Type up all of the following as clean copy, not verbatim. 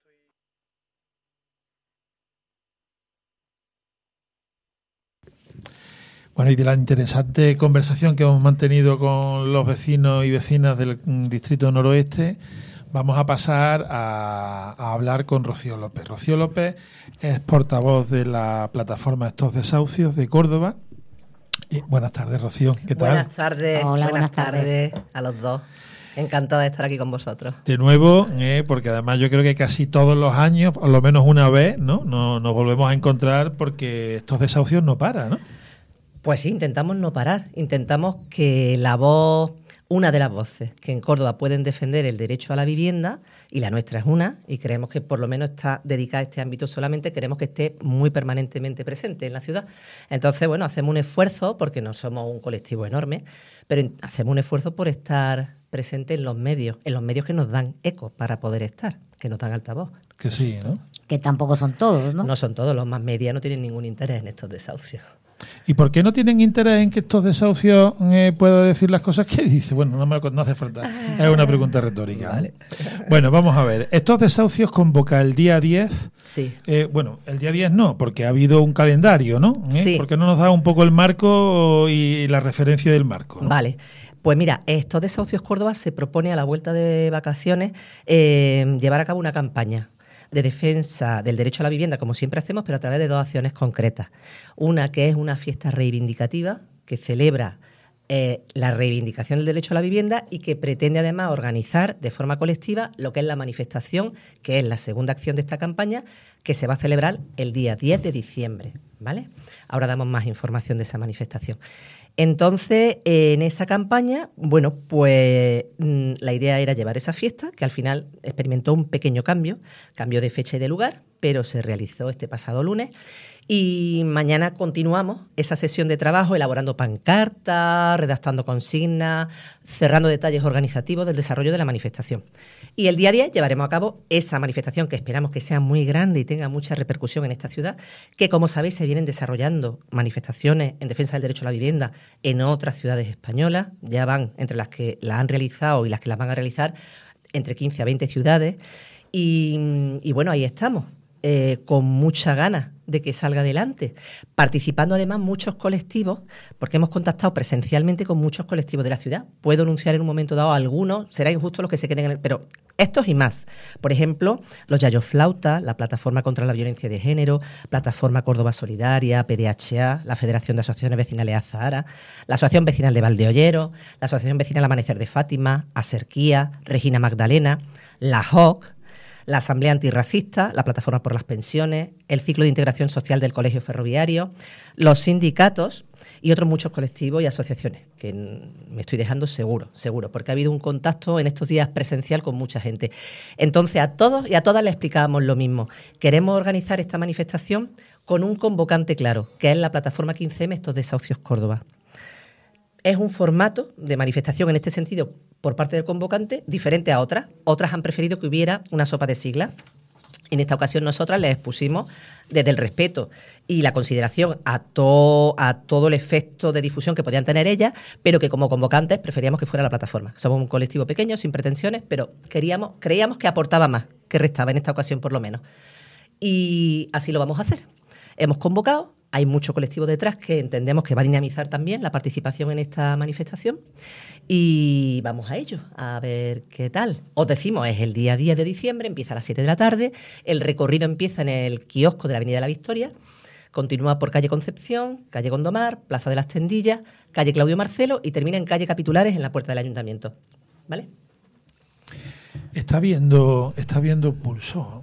Bueno, y de la interesante conversación que hemos mantenido con los vecinos y vecinas del Distrito Noroeste, vamos a pasar a hablar con Rocío López. Rocío López es portavoz de la plataforma Estos Desahucios de Córdoba. Y buenas tardes, Rocío. ¿Qué tal? Buenas tardes. Hola, buenas tardes a los dos. Encantada de estar aquí con vosotros. De nuevo, porque además yo creo que casi todos los años, por lo menos una vez, ¿no? Nos volvemos a encontrar porque Estos Desahucios no paran, ¿no? Pues sí, intentamos no parar. Intentamos que la voz, una de las voces que en Córdoba pueden defender el derecho a la vivienda, y la nuestra es una, y creemos que por lo menos está dedicada a este ámbito solamente, queremos que esté muy permanentemente presente en la ciudad. Entonces, bueno, hacemos un esfuerzo, porque no somos un colectivo enorme, pero hacemos un esfuerzo por estar presente en los medios que nos dan eco para poder estar, que nos dan altavoz. Que sí, ¿no? Que tampoco son todos, ¿no? No son todos, los más media no tienen ningún interés en estos desahucios. ¿Y por qué no tienen interés en que Estos Desahucios pueda decir las cosas que dice? Bueno, no hace falta. Es una pregunta retórica. Vale. Bueno, vamos a ver. Estos Desahucios convoca el día 10. Sí. Bueno, el día 10 no, porque ha habido un calendario, ¿no? Sí. ¿Por qué no nos da un poco el marco y la referencia del marco, ¿no? Vale. Pues mira, Estos Desahucios Córdoba se propone a la vuelta de vacaciones llevar a cabo una campaña de defensa del derecho a la vivienda, como siempre hacemos, pero a través de dos acciones concretas. Una que es una fiesta reivindicativa que celebra la reivindicación del derecho a la vivienda y que pretende además organizar de forma colectiva lo que es la manifestación, que es la segunda acción de esta campaña, que se va a celebrar el día 10 de diciembre, ¿vale? Ahora damos más información de esa manifestación. Entonces, en esa campaña, bueno, pues la idea era llevar esa fiesta, que al final experimentó un pequeño cambio de fecha y de lugar, pero se realizó este pasado lunes. Y mañana continuamos esa sesión de trabajo elaborando pancartas, redactando consignas, cerrando detalles organizativos del desarrollo de la manifestación. Y el día 10 llevaremos a cabo esa manifestación que esperamos que sea muy grande y tenga mucha repercusión en esta ciudad, que como sabéis se vienen desarrollando manifestaciones en defensa del derecho a la vivienda en otras ciudades españolas, ya van entre las que las han realizado y las que las van a realizar, entre 15 a 20 ciudades. Y bueno, ahí estamos. Con mucha ganas de que salga adelante, participando además muchos colectivos, porque hemos contactado presencialmente con muchos colectivos de la ciudad. Puedo anunciar en un momento dado algunos, será injusto los que se queden en el... Pero estos y más. Por ejemplo, los Yayos Flautas, la Plataforma contra la Violencia de Género, Plataforma Córdoba Solidaria, PDHA, la Federación de Asociaciones Vecinales Azahara, la Asociación Vecinal de Valdeollero, la Asociación Vecinal Amanecer de Fátima, Aserquía, Regina Magdalena, la JOC, la Asamblea Antirracista, la Plataforma por las Pensiones, el Ciclo de Integración Social del Colegio Ferroviario, los sindicatos y otros muchos colectivos y asociaciones, que me estoy dejando seguro, porque ha habido un contacto en estos días presencial con mucha gente. Entonces, a todos y a todas les explicábamos lo mismo. Queremos organizar esta manifestación con un convocante claro, que es la Plataforma 15M Estos Desahucios Córdoba. Es un formato de manifestación en este sentido por parte del convocante diferente a otras. Otras han preferido que hubiera una sopa de siglas. En esta ocasión nosotras les expusimos desde el respeto y la consideración a todo el efecto de difusión que podían tener ellas, pero que como convocantes preferíamos que fuera la plataforma. Somos un colectivo pequeño, sin pretensiones, pero creíamos que aportaba más que restaba en esta ocasión por lo menos. Y así lo vamos a hacer. Hemos convocado. Hay mucho colectivo detrás que entendemos que va a dinamizar también la participación en esta manifestación y vamos a ello, a ver qué tal. Os decimos, es el día 10 de diciembre, empieza a las 7 de la tarde, el recorrido empieza en el kiosco de la Avenida de la Victoria, continúa por calle Concepción, calle Gondomar, Plaza de las Tendillas, calle Claudio Marcelo y termina en calle Capitulares en la puerta del Ayuntamiento. ¿Vale? Está viendo pulso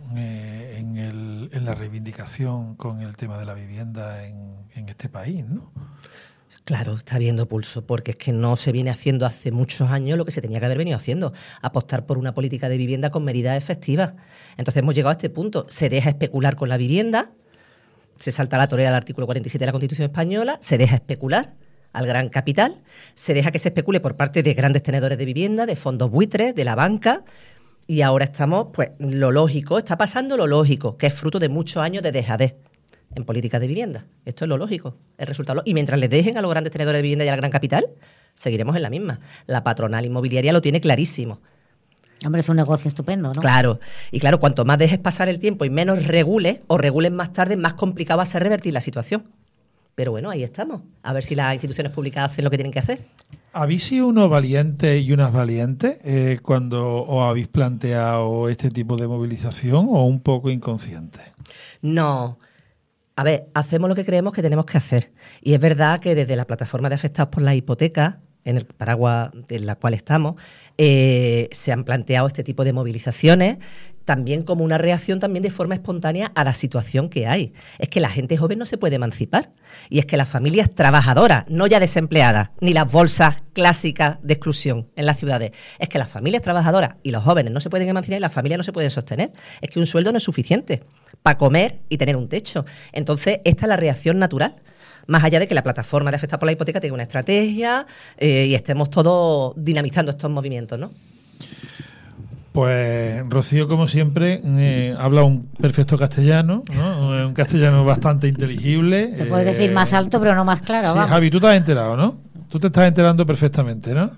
en la reivindicación con el tema de la vivienda en este país, ¿no? Claro, está viendo pulso, porque es que no se viene haciendo hace muchos años lo que se tenía que haber venido haciendo, apostar por una política de vivienda con medidas efectivas. Entonces hemos llegado a este punto, se deja especular con la vivienda, se salta la torera del artículo 47 de la Constitución Española, se deja especular al gran capital, se deja que se especule por parte de grandes tenedores de vivienda, de fondos buitres, de la banca, y ahora estamos, pues, lo lógico, está pasando lo lógico, que es fruto de muchos años de dejadez en política de vivienda. Esto es lo lógico, el resultado. Y mientras les dejen a los grandes tenedores de vivienda y al gran capital, seguiremos en la misma. La patronal inmobiliaria lo tiene clarísimo. Hombre, es un negocio estupendo, ¿no? Claro, y claro, cuanto más dejes pasar el tiempo y menos regules o regules más tarde, más complicado va a ser revertir la situación. Pero bueno, ahí estamos. A ver si las instituciones públicas hacen lo que tienen que hacer. ¿Habéis sido unos valientes y unas valientes cuando os habéis planteado este tipo de movilización o un poco inconscientes? No. A ver, hacemos lo que creemos que tenemos que hacer. Y es verdad que desde la plataforma de afectados por la hipoteca, en el paraguas en la cual estamos, se han planteado este tipo de movilizaciones también como una reacción también de forma espontánea a la situación que hay. Es que la gente joven no se puede emancipar. Y es que las familias trabajadoras, no ya desempleadas, ni las bolsas clásicas de exclusión en las ciudades, es que las familias trabajadoras y los jóvenes no se pueden emancipar y las familias no se pueden sostener. Es que un sueldo no es suficiente para comer y tener un techo. Entonces, esta es la reacción natural. Más allá de que la plataforma de afectados por la hipoteca tenga una estrategia y estemos todos dinamizando estos movimientos, ¿no? Pues Rocío, como siempre, habla un perfecto castellano, ¿no? Un castellano bastante inteligible. Se puede decir más alto, pero no más claro. Sí, vamos. Javi, tú te has enterado, ¿no? Tú te estás enterando perfectamente, ¿no?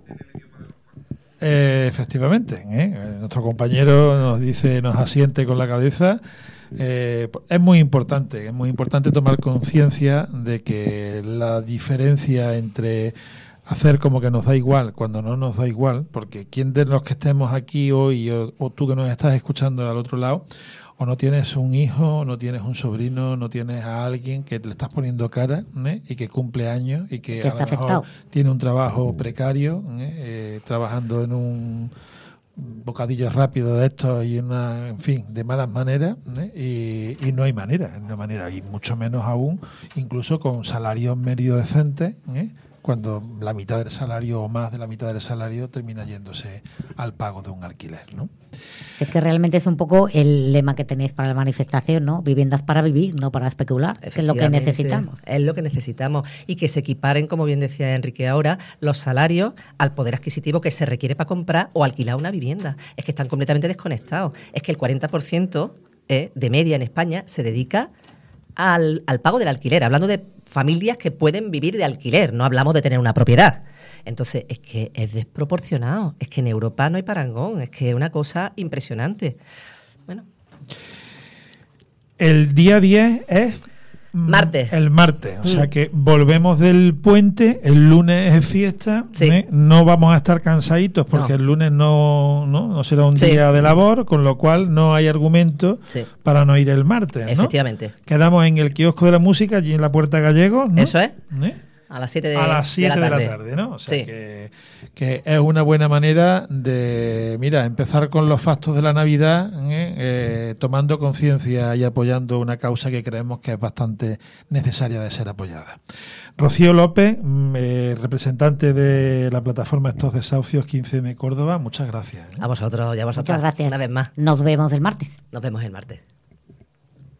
Efectivamente, nuestro compañero nos asiente con la cabeza. Es muy importante tomar conciencia de que la diferencia entre hacer como que nos da igual cuando no nos da igual, porque quien de los que estemos aquí hoy o tú que nos estás escuchando al otro lado, o no tienes un hijo, no tienes un sobrino, no tienes a alguien que le estás poniendo cara y que cumple años y que a lo mejor tiene un trabajo precario, trabajando en un bocadillo rápido de estos y en fin, de malas maneras, y no hay manera, y mucho menos aún, incluso con salarios medio decentes, cuando la mitad del salario o más de la mitad del salario termina yéndose al pago de un alquiler, ¿no? Es que realmente es un poco el lema que tenéis para la manifestación, ¿no? Viviendas para vivir, no para especular, que es lo que necesitamos. Es lo que necesitamos y que se equiparen, como bien decía Enrique ahora, los salarios al poder adquisitivo que se requiere para comprar o alquilar una vivienda. Es que están completamente desconectados. Es que el 40% de media en España se dedica al pago del alquiler, hablando de familias que pueden vivir de alquiler, no hablamos de tener una propiedad. Entonces, es que es desproporcionado, es que en Europa no hay parangón, es que es una cosa impresionante. Bueno. El día 10 es... martes. El martes, o sea que volvemos del puente, el lunes es fiesta, sí. No vamos a estar cansaditos porque el lunes no será un día de labor, con lo cual no hay argumento para no ir el martes, ¿no? Efectivamente. Quedamos en el kiosco de la música, allí en la Puerta Gallegos, ¿no? Eso es. A las 7 de la tarde, ¿no? O sea que es una buena manera de, empezar con los fastos de la Navidad, tomando conciencia y apoyando una causa que creemos que es bastante necesaria de ser apoyada. Rocío López, representante de la plataforma Estos Desahucios 15M Córdoba, muchas gracias. A vosotros y a vosotras. Muchas gracias. Una vez más. Nos vemos el martes. Nos vemos el martes.